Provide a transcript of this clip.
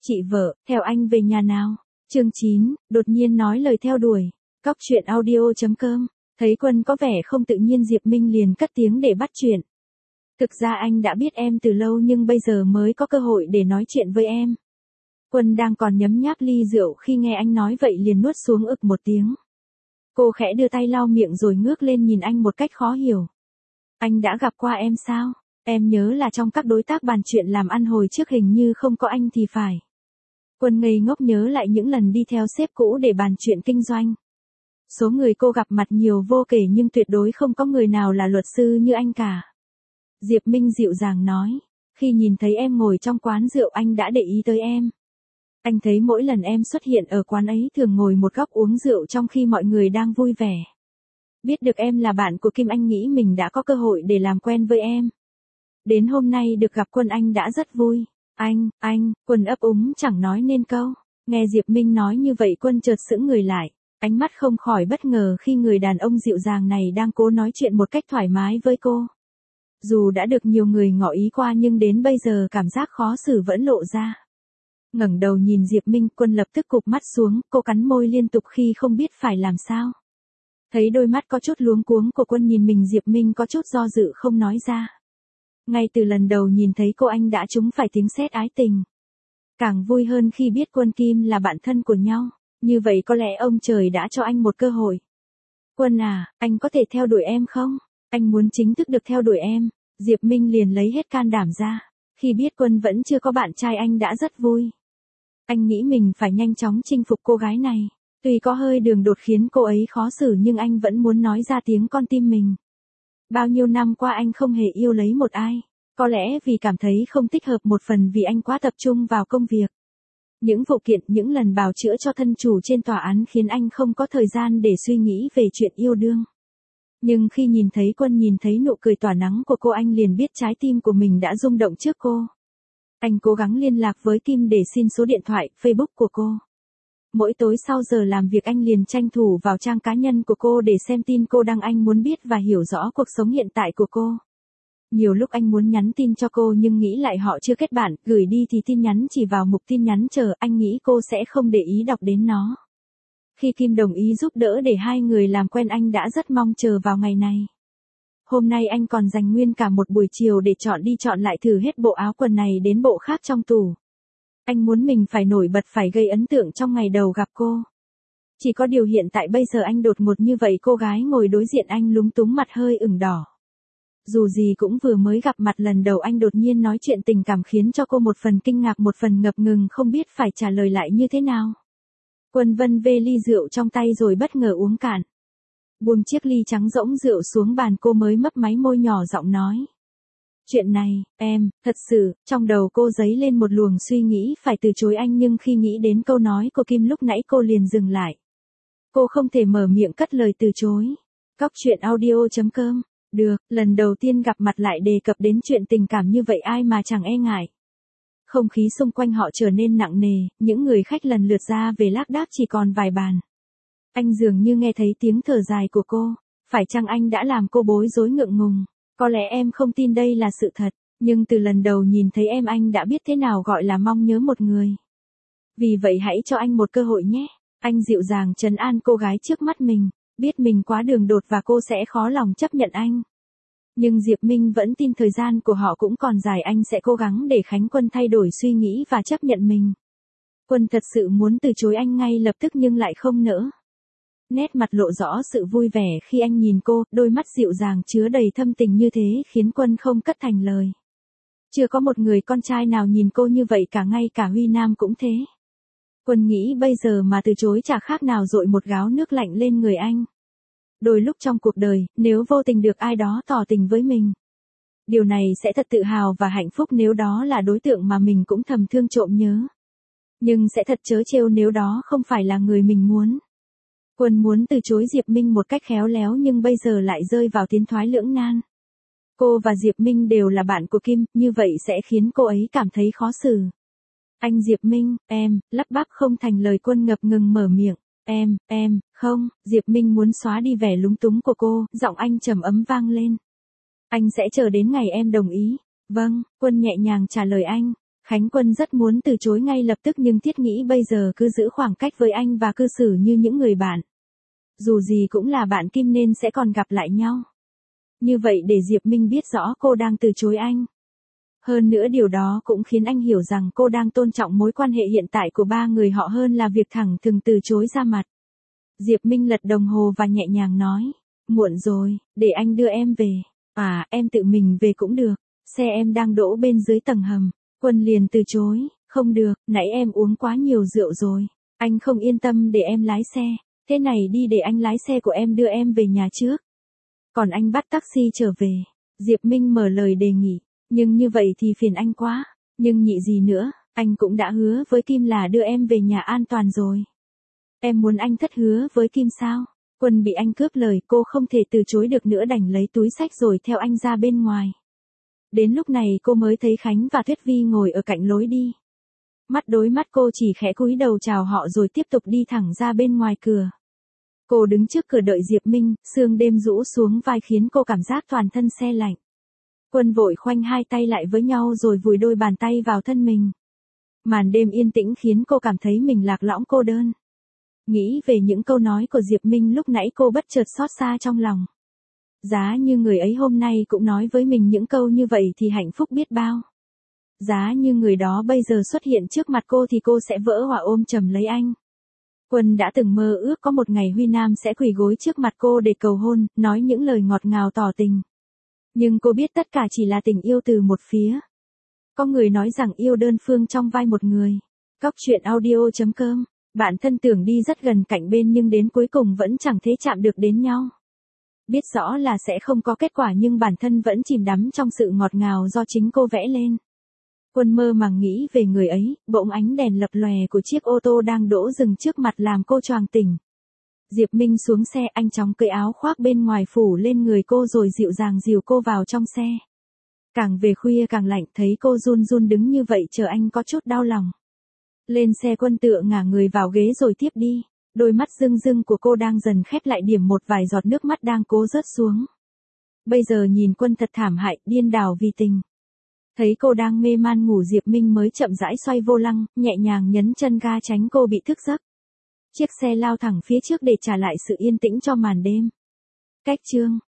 Chị vợ, theo anh về nhà nào? Chương 9, đột nhiên nói lời theo đuổi. Cóc truyện audio.com. Thấy Quân có vẻ không tự nhiên Diệp Minh liền cất tiếng để bắt chuyện. Thực ra anh đã biết em từ lâu nhưng bây giờ mới có cơ hội để nói chuyện với em. Quân đang còn nhấm nháp ly rượu khi nghe anh nói vậy liền nuốt xuống ực một tiếng. Cô khẽ đưa tay lau miệng rồi ngước lên nhìn anh một cách khó hiểu. Anh đã gặp qua em sao? Em nhớ là trong các đối tác bàn chuyện làm ăn hồi trước hình như không có anh thì phải. Quân ngây ngốc nhớ lại những lần đi theo sếp cũ để bàn chuyện kinh doanh. Số người cô gặp mặt nhiều vô kể nhưng tuyệt đối không có người nào là luật sư như anh cả. Diệp Minh dịu dàng nói, khi nhìn thấy em ngồi trong quán rượu anh đã để ý tới em. Anh thấy mỗi lần em xuất hiện ở quán ấy thường ngồi một góc uống rượu trong khi mọi người đang vui vẻ. Biết được em là bạn của Kim anh nghĩ mình đã có cơ hội để làm quen với em. Đến hôm nay được gặp Quân anh đã rất vui. Anh, Quân ấp úng chẳng nói nên câu. Nghe Diệp Minh nói như vậy Quân chợt sững người lại. Ánh mắt không khỏi bất ngờ khi người đàn ông dịu dàng này đang cố nói chuyện một cách thoải mái với cô. Dù đã được nhiều người ngỏ ý qua nhưng đến bây giờ cảm giác khó xử vẫn lộ ra. Ngẩng đầu nhìn Diệp Minh, Quân lập tức cụp mắt xuống, cô cắn môi liên tục khi không biết phải làm sao. Thấy đôi mắt có chút luống cuống của Quân nhìn mình Diệp Minh có chút do dự không nói ra. Ngay từ lần đầu nhìn thấy cô anh đã trúng phải tiếng sét ái tình. Càng vui hơn khi biết Quân Kim là bạn thân của nhau, như vậy có lẽ ông trời đã cho anh một cơ hội. Quân à, anh có thể theo đuổi em không? Anh muốn chính thức được theo đuổi em. Diệp Minh liền lấy hết can đảm ra. Khi biết Quân vẫn chưa có bạn trai anh đã rất vui. Anh nghĩ mình phải nhanh chóng chinh phục cô gái này. Tuy có hơi đường đột khiến cô ấy khó xử nhưng anh vẫn muốn nói ra tiếng con tim mình. Bao nhiêu năm qua anh không hề yêu lấy một ai. Có lẽ vì cảm thấy không thích hợp, một phần vì anh quá tập trung vào công việc. Những vụ kiện, những lần bào chữa cho thân chủ trên tòa án khiến anh không có thời gian để suy nghĩ về chuyện yêu đương. Nhưng khi nhìn thấy Quân, nhìn thấy nụ cười tỏa nắng của cô anh liền biết trái tim của mình đã rung động trước cô. Anh cố gắng liên lạc với Kim để xin số điện thoại, Facebook của cô. Mỗi tối sau giờ làm việc anh liền tranh thủ vào trang cá nhân của cô để xem tin cô đăng, anh muốn biết và hiểu rõ cuộc sống hiện tại của cô. Nhiều lúc anh muốn nhắn tin cho cô nhưng nghĩ lại họ chưa kết bạn, gửi đi thì tin nhắn chỉ vào mục tin nhắn chờ, anh nghĩ cô sẽ không để ý đọc đến nó. Khi Kim đồng ý giúp đỡ để hai người làm quen anh đã rất mong chờ vào ngày này. Hôm nay anh còn dành nguyên cả một buổi chiều để chọn đi chọn lại thử hết bộ áo quần này đến bộ khác trong tủ. Anh muốn mình phải nổi bật, phải gây ấn tượng trong ngày đầu gặp cô. Chỉ có điều hiện tại bây giờ anh đột ngột như vậy, cô gái ngồi đối diện anh lúng túng mặt hơi ửng đỏ. Dù gì cũng vừa mới gặp mặt lần đầu, anh đột nhiên nói chuyện tình cảm khiến cho cô một phần kinh ngạc một phần ngập ngừng không biết phải trả lời lại như thế nào. Quân vân vê ly rượu trong tay rồi bất ngờ uống cạn. Buông chiếc ly trắng rỗng rượu xuống bàn cô mới mấp máy môi nhỏ giọng nói. Chuyện này, em, thật sự, trong đầu cô dấy lên một luồng suy nghĩ phải từ chối anh nhưng khi nghĩ đến câu nói của Kim lúc nãy cô liền dừng lại. Cô không thể mở miệng cất lời từ chối. Cóc truyện audio.com. Được, lần đầu tiên gặp mặt lại đề cập đến chuyện tình cảm như vậy ai mà chẳng e ngại. Không khí xung quanh họ trở nên nặng nề, những người khách lần lượt ra về lác đác chỉ còn vài bàn. Anh dường như nghe thấy tiếng thở dài của cô, phải chăng anh đã làm cô bối rối ngượng ngùng? Có lẽ em không tin đây là sự thật, nhưng từ lần đầu nhìn thấy em anh đã biết thế nào gọi là mong nhớ một người. Vì vậy hãy cho anh một cơ hội nhé. Anh dịu dàng trấn an cô gái trước mắt mình, biết mình quá đường đột và cô sẽ khó lòng chấp nhận anh. Nhưng Diệp Minh vẫn tin thời gian của họ cũng còn dài, anh sẽ cố gắng để Khánh Quân thay đổi suy nghĩ và chấp nhận mình. Quân thật sự muốn từ chối anh ngay lập tức nhưng lại không nỡ. Nét mặt lộ rõ sự vui vẻ khi anh nhìn cô, đôi mắt dịu dàng chứa đầy thâm tình như thế khiến Quân không cất thành lời. Chưa có một người con trai nào nhìn cô như vậy cả, ngay cả Huy Nam cũng thế. Quân nghĩ bây giờ mà từ chối chả khác nào dội một gáo nước lạnh lên người anh. Đôi lúc trong cuộc đời, nếu vô tình được ai đó tỏ tình với mình, điều này sẽ thật tự hào và hạnh phúc nếu đó là đối tượng mà mình cũng thầm thương trộm nhớ. Nhưng sẽ thật trớ trêu nếu đó không phải là người mình muốn. Quân muốn từ chối Diệp Minh một cách khéo léo nhưng bây giờ lại rơi vào tiến thoái lưỡng nan. Cô và Diệp Minh đều là bạn của Kim, như vậy sẽ khiến cô ấy cảm thấy khó xử. Anh Diệp Minh, em, lắp bắp không thành lời. Quân ngập ngừng mở miệng. Em, không, Diệp Minh muốn xóa đi vẻ lúng túng của cô, giọng anh trầm ấm vang lên. Anh sẽ chờ đến ngày em đồng ý. Vâng, Quân nhẹ nhàng trả lời anh. Khánh Quân rất muốn từ chối ngay lập tức nhưng thiết nghĩ bây giờ cứ giữ khoảng cách với anh và cư xử như những người bạn. Dù gì cũng là bạn Kim nên sẽ còn gặp lại nhau. Như vậy để Diệp Minh biết rõ cô đang từ chối anh. Hơn nữa điều đó cũng khiến anh hiểu rằng cô đang tôn trọng mối quan hệ hiện tại của ba người họ hơn là việc thẳng thừng từ chối ra mặt. Diệp Minh lật đồng hồ và nhẹ nhàng nói. Muộn rồi, để anh đưa em về. À, em tự mình về cũng được. Xe em đang đỗ bên dưới tầng hầm. Quân liền từ chối. Không được, nãy em uống quá nhiều rượu rồi. Anh không yên tâm để em lái xe. Thế này đi để anh lái xe của em đưa em về nhà trước. Còn anh bắt taxi trở về. Diệp Minh mở lời đề nghị. Nhưng như vậy thì phiền anh quá. Nhưng nhị gì nữa, anh cũng đã hứa với Kim là đưa em về nhà an toàn rồi. Em muốn anh thất hứa với Kim sao? Quân bị anh cướp lời, cô không thể từ chối được nữa đành lấy túi xách rồi theo anh ra bên ngoài. Đến lúc này cô mới thấy Khánh và Tuyết Vi ngồi ở cạnh lối đi. Mắt đối mắt cô chỉ khẽ cúi đầu chào họ rồi tiếp tục đi thẳng ra bên ngoài cửa. Cô đứng trước cửa đợi Diệp Minh, sương đêm rũ xuống vai khiến cô cảm giác toàn thân se lạnh. Quân vội khoanh hai tay lại với nhau rồi vùi đôi bàn tay vào thân mình. Màn đêm yên tĩnh khiến cô cảm thấy mình lạc lõng cô đơn. Nghĩ về những câu nói của Diệp Minh lúc nãy cô bất chợt xót xa trong lòng. Giá như người ấy hôm nay cũng nói với mình những câu như vậy thì hạnh phúc biết bao. Giá như người đó bây giờ xuất hiện trước mặt cô thì cô sẽ vỡ hòa ôm chầm lấy anh. Quân đã từng mơ ước có một ngày Huy Nam sẽ quỳ gối trước mặt cô để cầu hôn, nói những lời ngọt ngào tỏ tình. Nhưng cô biết tất cả chỉ là tình yêu từ một phía. Có người nói rằng yêu đơn phương trong vai một người. Cóc truyện audio.com. Bạn thân tưởng đi rất gần cạnh bên nhưng đến cuối cùng vẫn chẳng thể chạm được đến nhau. Biết rõ là sẽ không có kết quả nhưng bản thân vẫn chìm đắm trong sự ngọt ngào do chính cô vẽ lên. Quân mơ màng nghĩ về người ấy, bỗng ánh đèn lập lòe của chiếc ô tô đang đỗ dừng trước mặt làm cô choàng tỉnh. Diệp Minh xuống xe, anh chóng cởi áo khoác bên ngoài phủ lên người cô rồi dịu dàng dìu cô vào trong xe. Càng về khuya càng lạnh, thấy cô run run đứng như vậy chờ anh có chút đau lòng. Lên xe Quân tựa ngả người vào ghế rồi tiếp đi. Đôi mắt rưng rưng của cô đang dần khép lại điểm một vài giọt nước mắt đang cố rớt xuống. Bây giờ nhìn Quân thật thảm hại, điên đảo vì tình. Thấy cô đang mê man ngủ Diệp Minh mới chậm rãi xoay vô lăng, nhẹ nhàng nhấn chân ga tránh cô bị thức giấc. Chiếc xe lao thẳng phía trước để trả lại sự yên tĩnh cho màn đêm. Cách chương